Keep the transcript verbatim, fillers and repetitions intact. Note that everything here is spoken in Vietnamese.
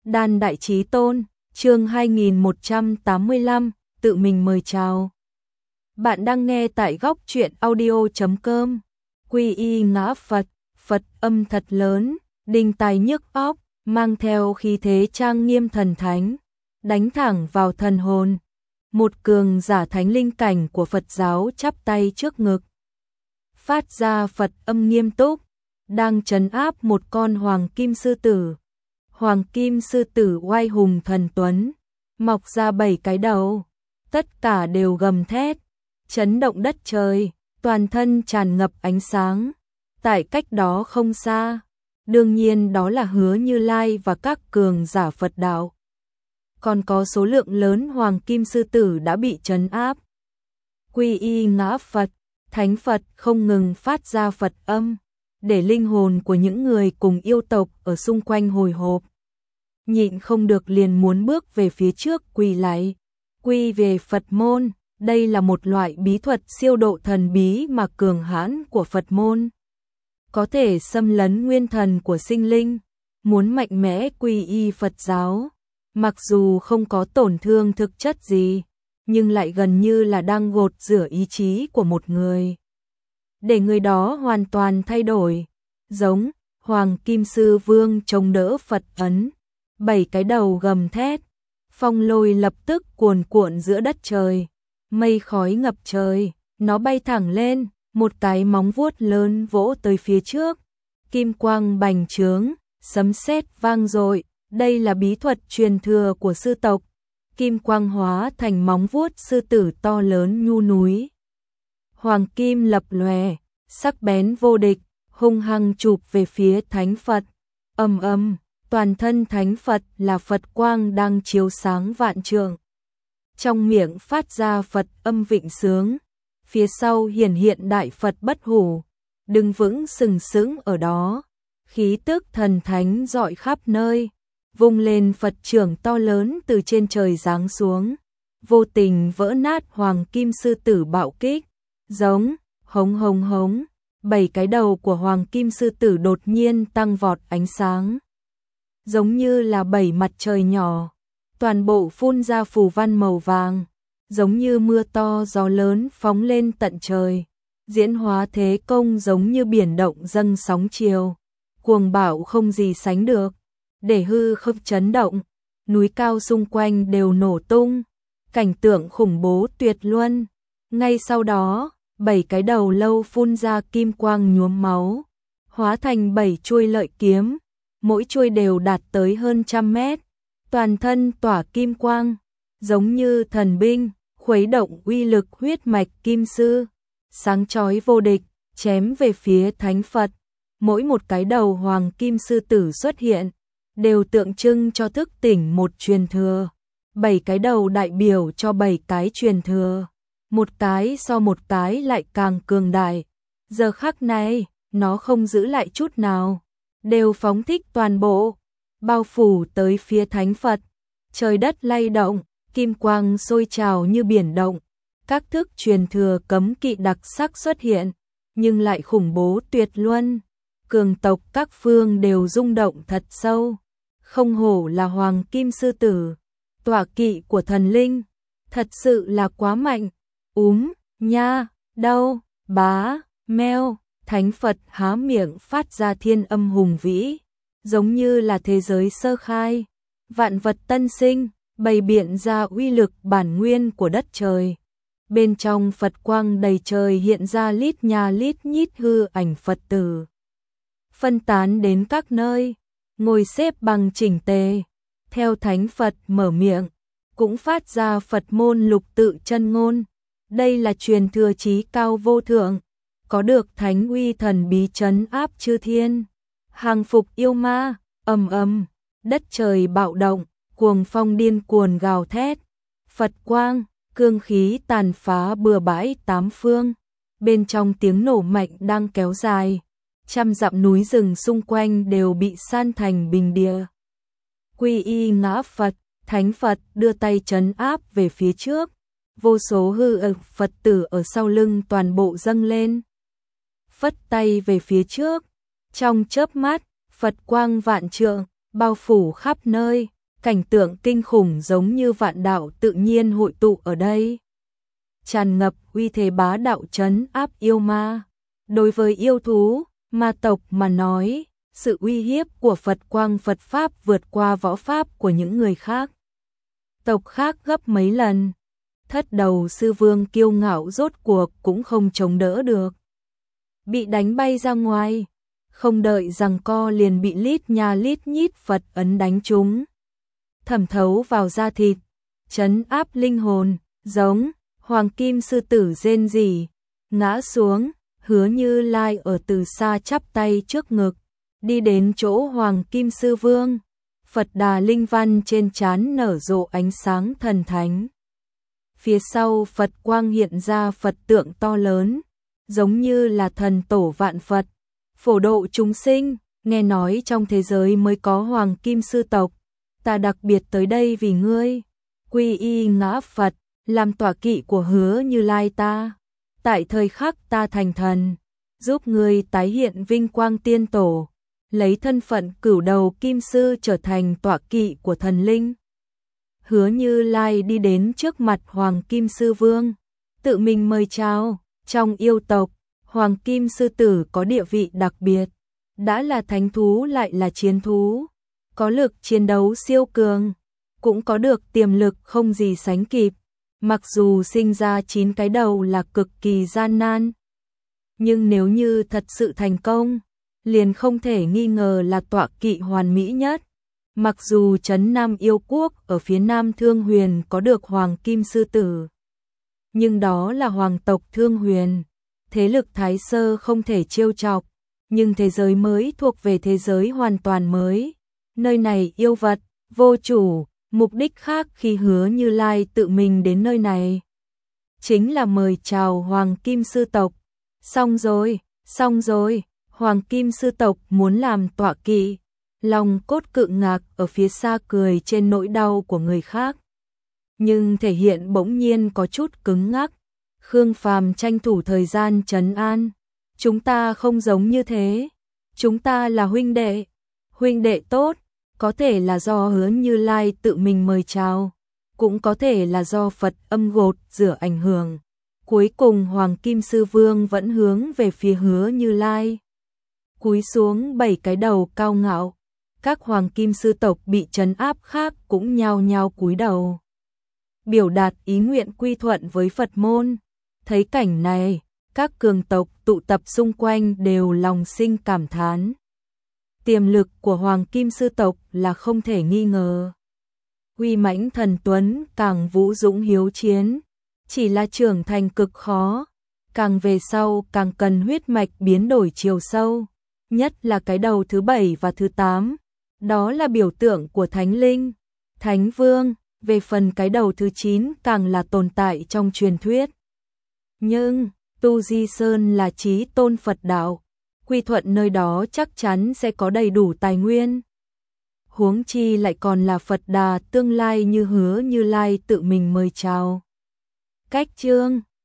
Đan Đại Chí Tôn, chương hai nghìn một trăm tám mươi lăm, tự mình mời chào. Bạn đang nghe tại góc truyện audio chấm com. Quy y ngã Phật, Phật âm thật lớn, đinh tai nhức óc, mang theo khí thế trang nghiêm thần thánh, đánh thẳng vào thần hồn. Một cường giả thánh linh cảnh của Phật giáo chắp tay trước ngực, phát ra Phật âm nghiêm túc, đang trấn áp một con hoàng kim sư tử. Hoàng kim sư tử oai hùng thần tuấn, mọc ra bảy cái đầu, tất cả đều gầm thét, chấn động đất trời, toàn thân tràn ngập ánh sáng. Tại cách đó không xa, đương nhiên đó là Hứa Như Lai và các cường giả Phật đạo. Còn có số lượng lớn hoàng kim sư tử đã bị trấn áp. Quy y ngã Phật, Thánh Phật không ngừng phát ra Phật âm, để linh hồn của những người cùng yêu tộc ở xung quanh hồi hộp. Nhịn không được liền muốn bước về phía trước quỳ lạy, quy về Phật môn. Đây là một loại bí thuật siêu độ thần bí mà cường hãn của Phật môn, có thể xâm lấn nguyên thần của sinh linh. Muốn mạnh mẽ quy y Phật giáo, mặc dù không có tổn thương thực chất gì, nhưng lại gần như là đang gột rửa ý chí của một người, để người đó hoàn toàn thay đổi. Giống Hoàng Kim Sư Vương chống đỡ Phật ấn, bảy cái đầu gầm thét, phong lôi lập tức cuồn cuộn giữa đất trời, mây khói ngập trời, nó bay thẳng lên, một cái móng vuốt lớn vỗ tới phía trước, kim quang bành trướng, sấm sét vang dội. Đây là bí thuật truyền thừa của sư tộc, kim quang hóa thành móng vuốt sư tử to lớn nhu núi. Hoàng kim lập lòe, sắc bén vô địch, hung hăng chụp về phía Thánh Phật. Ầm ầm, toàn thân Thánh Phật là Phật quang đang chiếu sáng vạn trượng. Trong miệng phát ra Phật âm vịnh sướng, phía sau hiển hiện Đại Phật bất hủ, đứng vững sừng sững ở đó, khí tức thần thánh rọi khắp nơi. Vung lên Phật trưởng to lớn từ trên trời giáng xuống, vô tình vỡ nát hoàng kim sư tử bạo kích. Giống hống hống hống, bảy cái đầu của hoàng kim sư tử đột nhiên tăng vọt ánh sáng, giống như là bảy mặt trời nhỏ, toàn bộ phun ra phù văn màu vàng, giống như mưa to gió lớn phóng lên tận trời, diễn hóa thế công giống như biển động dâng sóng chiều, cuồng bạo không gì sánh được, để hư không chấn động, núi cao xung quanh đều nổ tung, cảnh tượng khủng bố tuyệt luân. Ngay sau đó, bảy cái đầu lâu phun ra kim quang nhuốm máu, hóa thành bảy chuôi lợi kiếm, mỗi chuôi đều đạt tới hơn trăm mét, toàn thân tỏa kim quang, giống như thần binh, khuấy động uy lực huyết mạch kim sư, sáng chói vô địch, chém về phía Thánh Phật. Mỗi một cái đầu hoàng kim sư tử xuất hiện, đều tượng trưng cho thức tỉnh một truyền thừa. Bảy cái đầu đại biểu cho bảy cái truyền thừa, một cái so một cái lại càng cường đại. Giờ khắc này, nó không giữ lại chút nào, đều phóng thích toàn bộ, bao phủ tới phía Thánh Phật. Trời đất lay động, kim quang sôi trào như biển động, các thức truyền thừa cấm kỵ đặc sắc xuất hiện, nhưng lại khủng bố tuyệt luân. Cường tộc các phương đều rung động thật sâu. Không hổ là hoàng kim sư tử, tọa kỵ của thần linh, thật sự là quá mạnh. Úm, nha, đau, bá, meo. Thánh Phật há miệng phát ra thiên âm hùng vĩ, giống như là thế giới sơ khai, vạn vật tân sinh, bày biện ra uy lực bản nguyên của đất trời. Bên trong Phật quang đầy trời hiện ra lít nha lít nhít hư ảnh Phật tử, phân tán đến các nơi, ngồi xếp bằng chỉnh tề. Theo Thánh Phật mở miệng, cũng phát ra Phật môn lục tự chân ngôn. Đây là truyền thừa chí cao vô thượng, có được thánh uy thần bí trấn áp chư thiên, hàng phục yêu ma. Ầm ầm, đất trời bạo động, cuồng phong điên cuồng gào thét, Phật quang, cương khí tàn phá bừa bãi tám phương. Bên trong tiếng nổ mạnh đang kéo dài, trăm dặm núi rừng xung quanh đều bị san thành bình địa. Quy y ngã Phật, Thánh Phật đưa tay trấn áp về phía trước, vô số hư ảnh Phật tử ở sau lưng toàn bộ dâng lên, phất tay về phía trước. Trong chớp mắt, Phật quang vạn trượng bao phủ khắp nơi, cảnh tượng kinh khủng giống như vạn đạo tự nhiên hội tụ ở đây. Tràn ngập uy thế bá đạo trấn áp yêu ma. Đối với yêu thú, ma tộc mà nói, sự uy hiếp của Phật quang Phật Pháp vượt qua võ pháp của những người khác. Tộc khác gấp mấy lần. Thất đầu sư vương kiêu ngạo rốt cuộc cũng không chống đỡ được. Bị đánh bay ra ngoài, không đợi giằng co liền bị lít nha lít nhít Phật ấn đánh trúng. Thẩm thấu vào da thịt, trấn áp linh hồn, giống, hoàng kim sư tử rên rỉ, ngã xuống, Hứa Như Lai ở từ xa chắp tay trước ngực, đi đến chỗ hoàng kim sư vương. Phật đà linh văn trên trán nở rộ ánh sáng thần thánh. Phía sau Phật quang hiện ra Phật tượng to lớn, giống như là thần tổ vạn Phật, phổ độ chúng sinh. Nghe nói trong thế giới mới có hoàng kim sư tộc, ta đặc biệt tới đây vì ngươi, quy y ngã Phật, làm tọa kỵ của Hứa Như Lai ta. Tại thời khắc ta thành thần, giúp ngươi tái hiện vinh quang tiên tổ, lấy thân phận cửu đầu kim sư trở thành tọa kỵ của thần linh. Hứa Như Lai đi đến trước mặt Hoàng Kim Sư Vương, tự mình mời chào. Trong yêu tộc, Hoàng Kim Sư Tử có địa vị đặc biệt, đã là thánh thú lại là chiến thú, có lực chiến đấu siêu cường, cũng có được tiềm lực không gì sánh kịp. Mặc dù sinh ra chín cái đầu là cực kỳ gian nan, nhưng nếu như thật sự thành công, liền không thể nghi ngờ là tọa kỵ hoàn mỹ nhất. Mặc dù trấn Nam Yêu Quốc ở phía Nam Thương Huyền có được Hoàng Kim Sư Tử, nhưng đó là hoàng tộc Thương Huyền, thế lực Thái Sơ không thể trêu chọc, nhưng thế giới mới thuộc về thế giới hoàn toàn mới. Nơi này yêu vật, vô chủ, mục đích khác khi Hứa Như Lai tự mình đến nơi này chính là mời chào Hoàng Kim Sư tộc. Xong rồi, xong rồi, Hoàng Kim Sư tộc muốn làm tọa kỵ. Lòng cốt cự ngạc ở phía xa cười trên nỗi đau của người khác, nhưng thể hiện bỗng nhiên có chút cứng ngắc. Khương Phàm tranh thủ thời gian trấn an, chúng ta không giống như thế, chúng ta là huynh đệ, huynh đệ tốt, có thể là do Hứa Như Lai tự mình mời chào, cũng có thể là do Phật âm gột rửa ảnh hưởng. Cuối cùng Hoàng Kim Sư Vương vẫn hướng về phía Hứa Như Lai, cúi xuống bảy cái đầu cao ngạo. Các Hoàng Kim Sư tộc bị trấn áp khác cũng nhao nhao cúi đầu, biểu đạt ý nguyện quy thuận với Phật môn. Thấy cảnh này, các cường tộc tụ tập xung quanh đều lòng sinh cảm thán. Tiềm lực của Hoàng Kim Sư tộc là không thể nghi ngờ. Uy mãnh thần tuấn, càng vũ dũng hiếu chiến, chỉ là trưởng thành cực khó, càng về sau càng cần huyết mạch biến đổi chiều sâu, nhất là cái đầu thứ bảy và thứ tám. Đó là biểu tượng của Thánh Linh, Thánh Vương. Về phần cái đầu thứ chín càng là tồn tại trong truyền thuyết. Nhưng, Tu Di Sơn là chí tôn Phật đạo, quy thuận nơi đó chắc chắn sẽ có đầy đủ tài nguyên. Huống chi lại còn là Phật Đà tương lai như Hứa Như Lai tự mình mời chào. Cách chương